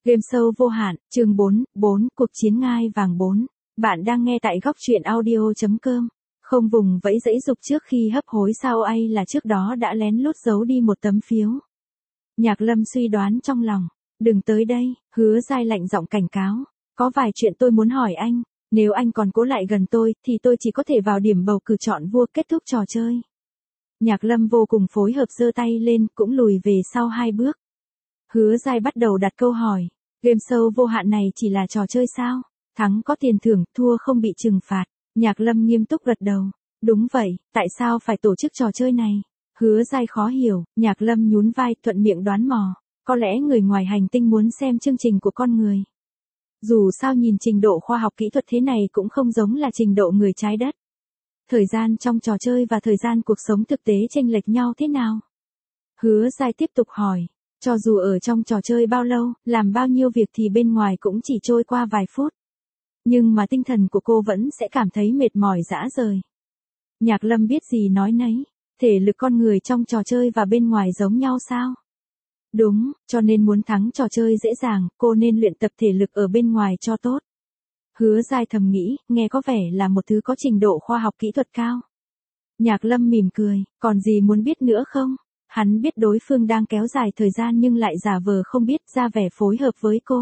Game show vô hạn, chương 4, cuộc chiến ngai vàng 4. Bạn đang nghe tại góc truyện audio.com. Không vùng vẫy dãy dục trước khi hấp hối sao ai là trước đó đã lén lút giấu đi một tấm phiếu. Nhạc Lâm suy đoán trong lòng. Đừng tới đây, Hứa Giai lạnh giọng cảnh cáo. Có vài chuyện tôi muốn hỏi anh, nếu anh còn cố lại gần tôi thì tôi chỉ có thể vào điểm bầu cử chọn vua kết thúc trò chơi. Nhạc Lâm vô cùng phối hợp giơ tay lên cũng lùi về sau 2 bước. Hứa Giai bắt đầu đặt câu hỏi. Game show vô hạn này chỉ là trò chơi sao? Thắng có tiền thưởng, thua không bị trừng phạt. Nhạc Lâm nghiêm túc gật đầu. Đúng vậy, tại sao phải tổ chức trò chơi này? Hứa Giai khó hiểu, Nhạc Lâm nhún vai thuận miệng đoán mò. Có lẽ người ngoài hành tinh muốn xem chương trình của con người. Dù sao nhìn trình độ khoa học kỹ thuật thế này cũng không giống là trình độ người trái đất. Thời gian trong trò chơi và thời gian cuộc sống thực tế chênh lệch nhau thế nào? Hứa Giai tiếp tục hỏi. Cho dù ở trong trò chơi bao lâu, làm bao nhiêu việc thì bên ngoài cũng chỉ trôi qua vài phút. Nhưng mà tinh thần của cô vẫn sẽ cảm thấy mệt mỏi rã rời. Nhạc Lâm biết gì nói nấy. Thể lực con người trong trò chơi và bên ngoài giống nhau sao? Đúng, cho nên muốn thắng trò chơi dễ dàng, cô nên luyện tập thể lực ở bên ngoài cho tốt. Hứa Giai thầm nghĩ, nghe có vẻ là một thứ có trình độ khoa học kỹ thuật cao. Nhạc Lâm mỉm cười, còn gì muốn biết nữa không? Hắn biết đối phương đang kéo dài thời gian nhưng lại giả vờ không biết, ra vẻ phối hợp với cô.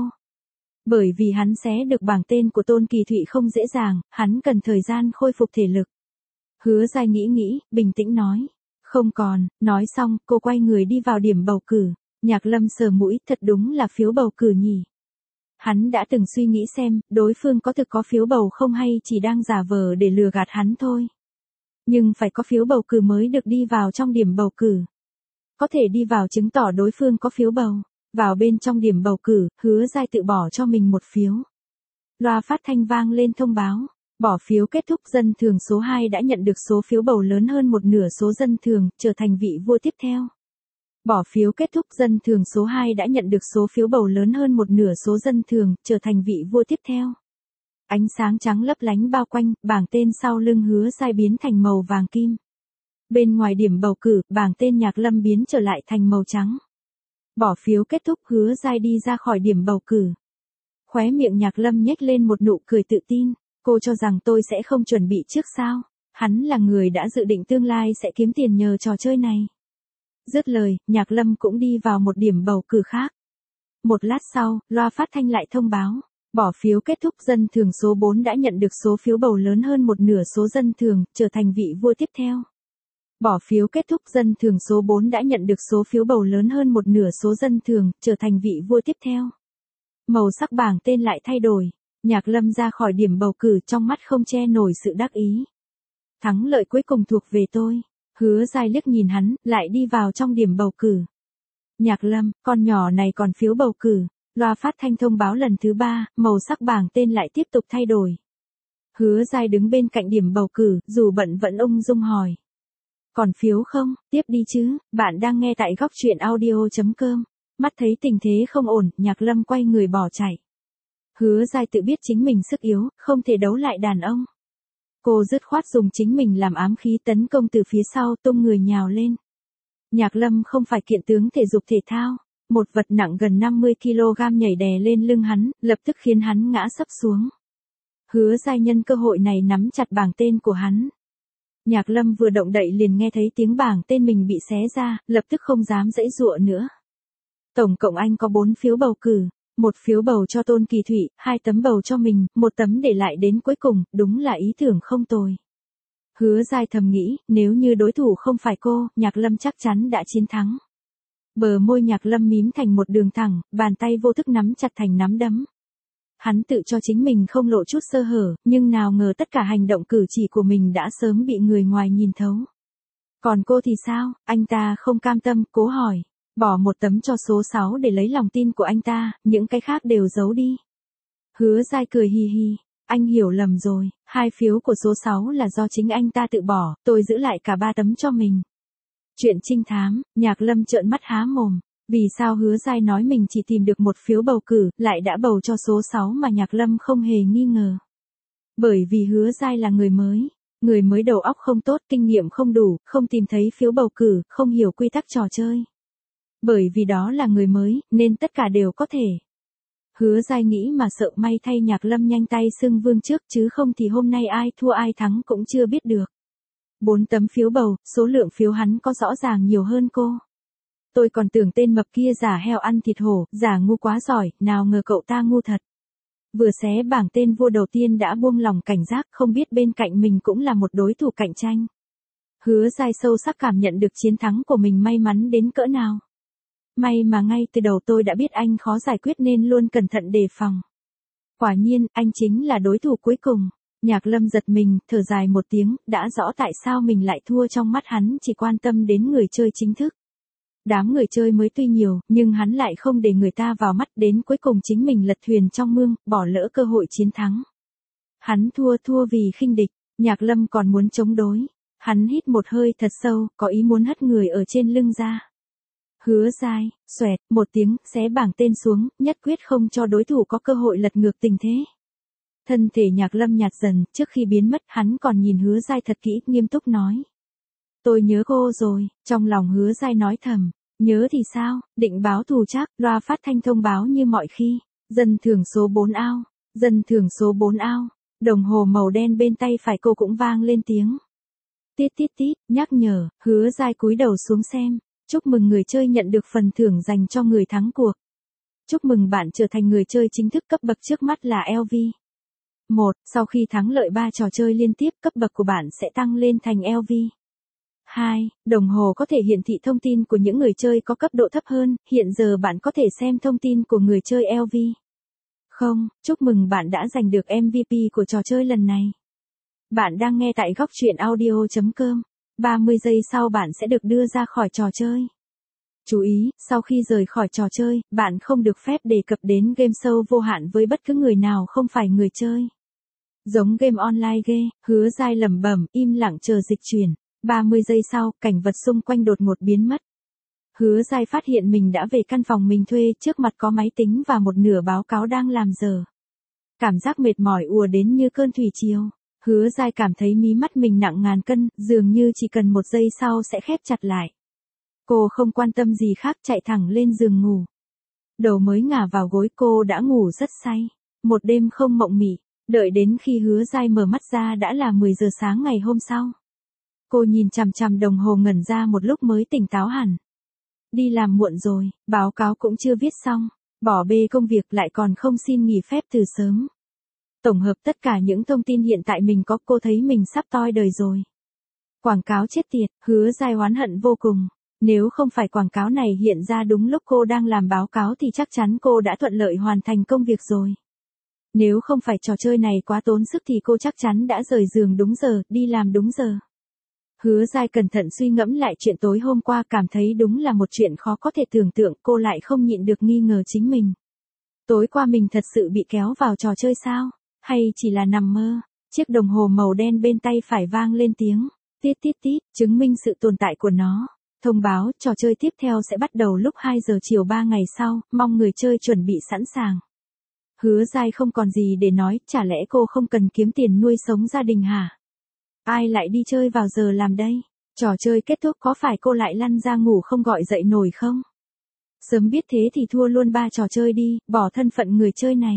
Bởi vì hắn xé được bảng tên của Tôn Kỳ Thụy không dễ dàng, hắn cần thời gian khôi phục thể lực. Hứa Giai nghĩ, bình tĩnh nói. Không còn, nói xong, cô quay người đi vào điểm bầu cử. Nhạc Lâm sờ mũi, thật đúng là phiếu bầu cử nhỉ. Hắn đã từng suy nghĩ xem, đối phương có thực có phiếu bầu không hay chỉ đang giả vờ để lừa gạt hắn thôi. Nhưng phải có phiếu bầu cử mới được đi vào trong điểm bầu cử. Có thể đi vào chứng tỏ đối phương có phiếu bầu. Vào bên trong điểm bầu cử, Hứa Giai tự bỏ cho mình một phiếu. Loa phát thanh vang lên thông báo. Bỏ phiếu kết thúc, dân thường số 2 đã nhận được số phiếu bầu lớn hơn một nửa số dân thường, trở thành vị vua tiếp theo. Bỏ phiếu kết thúc, dân thường số 2 đã nhận được số phiếu bầu lớn hơn một nửa số dân thường, trở thành vị vua tiếp theo. Ánh sáng trắng lấp lánh bao quanh, bảng tên sau lưng Hứa Giai biến thành màu vàng kim. Bên ngoài điểm bầu cử, bảng tên Nhạc Lâm biến trở lại thành màu trắng. Bỏ phiếu kết thúc, Hứa Giai đi ra khỏi điểm bầu cử. Khóe miệng Nhạc Lâm nhếch lên một nụ cười tự tin. Cô cho rằng tôi sẽ không chuẩn bị trước sao? Hắn là người đã dự định tương lai sẽ kiếm tiền nhờ trò chơi này. Dứt lời, Nhạc Lâm cũng đi vào một điểm bầu cử khác. Một lát sau, loa phát thanh lại thông báo. Bỏ phiếu kết thúc, dân thường số 4 đã nhận được số phiếu bầu lớn hơn một nửa số dân thường, trở thành vị vua tiếp theo. Bỏ phiếu kết thúc, dân thường số 4 đã nhận được số phiếu bầu lớn hơn một nửa số dân thường, trở thành vị vua tiếp theo. Màu sắc bảng tên lại thay đổi. Nhạc Lâm ra khỏi điểm bầu cử trong mắt không che nổi sự đắc ý. Thắng lợi cuối cùng thuộc về tôi. Hứa Giai liếc nhìn hắn, lại đi vào trong điểm bầu cử. Nhạc Lâm, con nhỏ này còn phiếu bầu cử. Loa phát thanh thông báo lần thứ 3, màu sắc bảng tên lại tiếp tục thay đổi. Hứa Giai đứng bên cạnh điểm bầu cử, dù bận vẫn ung dung hỏi. Còn phiếu không? Tiếp đi chứ, bạn đang nghe tại góc truyện audio.com. Mắt thấy tình thế không ổn, Nhạc Lâm quay người bỏ chạy. Hứa Giai tự biết chính mình sức yếu, không thể đấu lại đàn ông. Cô dứt khoát dùng chính mình làm ám khí tấn công từ phía sau, tung người nhào lên. Nhạc Lâm không phải kiện tướng thể dục thể thao. Một vật nặng gần 50 kg nhảy đè lên lưng hắn, lập tức khiến hắn ngã sấp xuống. Hứa Giai nhân cơ hội này nắm chặt bảng tên của hắn. Nhạc Lâm vừa động đậy liền nghe thấy tiếng bảng tên mình bị xé ra, lập tức không dám giãy giụa nữa. Tổng cộng anh có 4 phiếu bầu cử, 1 phiếu bầu cho Tôn Kỳ Thụy, 2 tấm bầu cho mình, 1 tấm để lại đến cuối cùng, đúng là ý tưởng không tồi. Hứa Giai thầm nghĩ, nếu như đối thủ không phải cô, Nhạc Lâm chắc chắn đã chiến thắng. Bờ môi Nhạc Lâm mím thành một đường thẳng, bàn tay vô thức nắm chặt thành nắm đấm. Hắn tự cho chính mình không lộ chút sơ hở, nhưng nào ngờ tất cả hành động cử chỉ của mình đã sớm bị người ngoài nhìn thấu. Còn cô thì sao? Anh ta không cam tâm, cố hỏi. Bỏ 1 tấm cho số 6 để lấy lòng tin của anh ta, những cái khác đều giấu đi. Hứa Giai cười hì hì. Anh hiểu lầm rồi, 2 phiếu của số 6 là do chính anh ta tự bỏ, tôi giữ lại cả 3 tấm cho mình. Chuyện trinh thám, Nhạc Lâm trợn mắt há mồm. Vì sao Hứa Giai nói mình chỉ tìm được 1 phiếu bầu cử, lại đã bầu cho số 6 mà Nhạc Lâm không hề nghi ngờ. Bởi vì Hứa Giai là người mới đầu óc không tốt, kinh nghiệm không đủ, không tìm thấy phiếu bầu cử, không hiểu quy tắc trò chơi. Bởi vì đó là người mới, nên tất cả đều có thể. Hứa Giai nghĩ mà sợ may thay Nhạc Lâm nhanh tay xưng vương trước chứ không thì hôm nay ai thua ai thắng cũng chưa biết được. 4 tấm phiếu bầu, số lượng phiếu hắn có rõ ràng nhiều hơn cô. Tôi còn tưởng tên mập kia giả heo ăn thịt hổ, giả ngu quá giỏi, nào ngờ cậu ta ngu thật. Vừa xé bảng tên vua đầu tiên đã buông lòng cảnh giác, không biết bên cạnh mình cũng là một đối thủ cạnh tranh. Hứa Giai sâu sắc cảm nhận được chiến thắng của mình may mắn đến cỡ nào. May mà ngay từ đầu tôi đã biết anh khó giải quyết nên luôn cẩn thận đề phòng. Quả nhiên, anh chính là đối thủ cuối cùng. Nhạc Lâm giật mình, thở dài một tiếng, đã rõ tại sao mình lại thua, trong mắt hắn chỉ quan tâm đến người chơi chính thức. Đám người chơi mới tuy nhiều, nhưng hắn lại không để người ta vào mắt, đến cuối cùng chính mình lật thuyền trong mương, bỏ lỡ cơ hội chiến thắng. Hắn thua vì khinh địch, Nhạc Lâm còn muốn chống đối. Hắn hít một hơi thật sâu, có ý muốn hất người ở trên lưng ra. Hứa Giai, xoẹt, một tiếng, xé bảng tên xuống, nhất quyết không cho đối thủ có cơ hội lật ngược tình thế. Thân thể Nhạc Lâm nhạt dần, trước khi biến mất hắn còn nhìn Hứa Giai thật kỹ, nghiêm túc nói. Tôi nhớ cô rồi, trong lòng Hứa Giai nói thầm, nhớ thì sao, định báo thù chắc, loa phát thanh thông báo như mọi khi, dân thưởng số 4 ao, dân thưởng số 4 ao, đồng hồ màu đen bên tay phải cô cũng vang lên tiếng. Tít tít tít, nhắc nhở, Hứa Giai cúi đầu xuống xem, chúc mừng người chơi nhận được phần thưởng dành cho người thắng cuộc. Chúc mừng bạn trở thành người chơi chính thức, cấp bậc trước mắt là LV. 1. Sau khi thắng lợi 3 trò chơi liên tiếp, cấp bậc của bạn sẽ tăng lên thành LV. 2. Đồng hồ có thể hiển thị thông tin của những người chơi có cấp độ thấp hơn, hiện giờ bạn có thể xem thông tin của người chơi LV. Không, chúc mừng bạn đã giành được MVP của trò chơi lần này. Bạn đang nghe tại góc truyện audio.com. 30 giây sau bạn sẽ được đưa ra khỏi trò chơi. Chú ý, sau khi rời khỏi trò chơi, bạn không được phép đề cập đến game show vô hạn với bất cứ người nào không phải người chơi. Giống game online ghê, Hứa Giai lẩm bẩm, im lặng chờ dịch chuyển. 30 giây sau, cảnh vật xung quanh đột ngột biến mất. Hứa Giai phát hiện mình đã về căn phòng mình thuê, trước mặt có máy tính và một nửa báo cáo đang làm giờ. Cảm giác mệt mỏi ùa đến như cơn thủy triều. Hứa Giai cảm thấy mí mắt mình nặng ngàn cân, dường như chỉ cần một giây sau sẽ khép chặt lại. Cô không quan tâm gì khác, chạy thẳng lên giường ngủ. Đầu mới ngả vào gối cô đã ngủ rất say. Một đêm không mộng mị, đợi đến khi Hứa Giai mở mắt ra đã là 10 giờ sáng ngày hôm sau. Cô nhìn chằm chằm đồng hồ ngẩn ra một lúc mới tỉnh táo hẳn. Đi làm muộn rồi, báo cáo cũng chưa viết xong, bỏ bê công việc lại còn không xin nghỉ phép từ sớm. Tổng hợp tất cả những thông tin hiện tại mình có, cô thấy mình sắp toi đời rồi. Quảng cáo chết tiệt, Hứa Giai oán hận vô cùng. Nếu không phải quảng cáo này hiện ra đúng lúc cô đang làm báo cáo thì chắc chắn cô đã thuận lợi hoàn thành công việc rồi. Nếu không phải trò chơi này quá tốn sức thì cô chắc chắn đã rời giường đúng giờ, đi làm đúng giờ. Hứa Giai cẩn thận suy ngẫm lại chuyện tối hôm qua, cảm thấy đúng là một chuyện khó có thể tưởng tượng, cô lại không nhịn được nghi ngờ chính mình. Tối qua mình thật sự bị kéo vào trò chơi sao? Hay chỉ là nằm mơ? Chiếc đồng hồ màu đen bên tay phải vang lên tiếng. Tít tít tít, chứng minh sự tồn tại của nó. Thông báo, trò chơi tiếp theo sẽ bắt đầu lúc 2 giờ chiều 3 ngày sau, mong người chơi chuẩn bị sẵn sàng. Hứa Giai không còn gì để nói, chả lẽ cô không cần kiếm tiền nuôi sống gia đình hả? Ai lại đi chơi vào giờ làm đây? Trò chơi kết thúc có phải cô lại lăn ra ngủ không gọi dậy nổi không? Sớm biết thế thì thua luôn 3 trò chơi đi, bỏ thân phận người chơi này.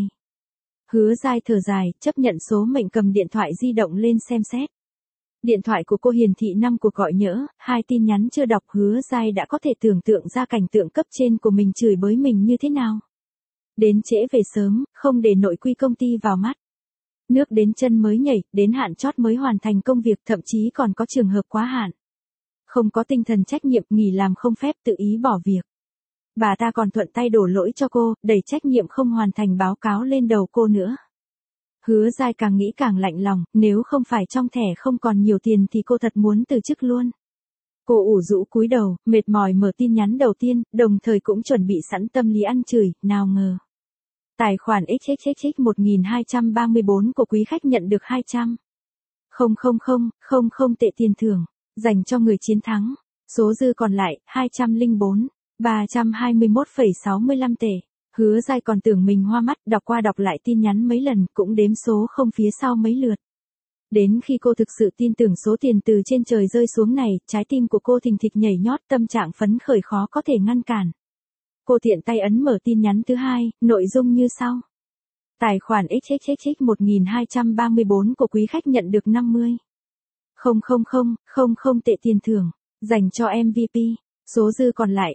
Hứa Giai thở dài, chấp nhận số mệnh, cầm điện thoại di động lên xem xét. Điện thoại của cô hiển thị 5 cuộc gọi nhỡ, 2 tin nhắn chưa đọc. Hứa Giai đã có thể tưởng tượng ra cảnh tượng cấp trên của mình chửi bới mình như thế nào. Đến trễ về sớm, không để nội quy công ty vào mắt. Nước đến chân mới nhảy, đến hạn chót mới hoàn thành công việc, thậm chí còn có trường hợp quá hạn. Không có tinh thần trách nhiệm, nghỉ làm không phép, tự ý bỏ việc. Bà ta còn thuận tay đổ lỗi cho cô, đẩy trách nhiệm không hoàn thành báo cáo lên đầu cô nữa. Hứa Giai càng nghĩ càng lạnh lòng, nếu không phải trong thẻ không còn nhiều tiền thì cô thật muốn từ chức luôn. Cô ủ rũ cúi đầu, mệt mỏi mở tin nhắn đầu tiên, đồng thời cũng chuẩn bị sẵn tâm lý ăn chửi, nào ngờ. Tài khoản XXXX 1234 của quý khách nhận được 200.000 tệ tiền thưởng, dành cho người chiến thắng. Số dư còn lại, 204.321,65 tệ. Hứa Giai còn tưởng mình hoa mắt, đọc qua đọc lại tin nhắn mấy lần, cũng đếm số không phía sau mấy lượt. Đến khi cô thực sự tin tưởng số tiền từ trên trời rơi xuống này, trái tim của cô thình thịch nhảy nhót, tâm trạng phấn khởi khó có thể ngăn cản. Cô tiện tay ấn mở tin nhắn thứ hai, nội dung như sau. Tài khoản XXXX 1234 của quý khách nhận được 50.000 tệ tiền thưởng, dành cho MVP. Số dư còn lại,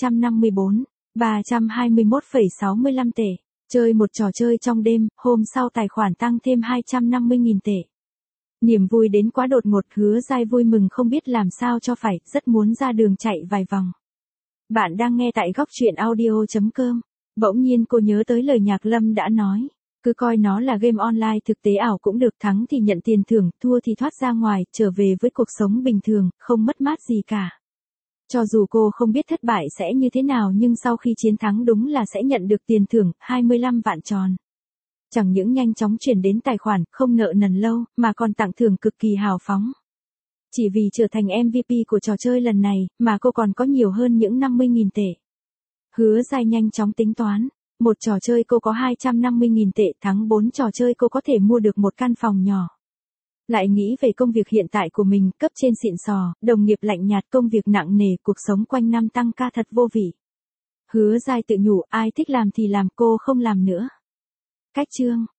254.321,65 tệ. Chơi một trò chơi trong đêm, hôm sau tài khoản tăng thêm 250.000 tệ. Niềm vui đến quá đột ngột, Hứa Giai vui mừng không biết làm sao cho phải, rất muốn ra đường chạy vài vòng. Bạn đang nghe tại góc truyện audio.com. Bỗng nhiên cô nhớ tới lời Nhạc Lâm đã nói. Cứ coi nó là game online thực tế ảo cũng được, thắng thì nhận tiền thưởng, thua thì thoát ra ngoài, trở về với cuộc sống bình thường, không mất mát gì cả. Cho dù cô không biết thất bại sẽ như thế nào nhưng sau khi chiến thắng đúng là sẽ nhận được tiền thưởng, 25 vạn tròn. Chẳng những nhanh chóng chuyển đến tài khoản, không nợ nần lâu, mà còn tặng thưởng cực kỳ hào phóng. Chỉ vì trở thành MVP của trò chơi lần này, mà cô còn có nhiều hơn những 50.000 tệ. Hứa Giai nhanh chóng tính toán. Một trò chơi cô có 250.000 tệ, thắng 4 trò chơi cô có thể mua được một căn phòng nhỏ. Lại nghĩ về công việc hiện tại của mình, cấp trên xịn sò, đồng nghiệp lạnh nhạt, công việc nặng nề, cuộc sống quanh năm tăng ca thật vô vị. Hứa Giai tự nhủ, ai thích làm thì làm, cô không làm nữa. Cách chương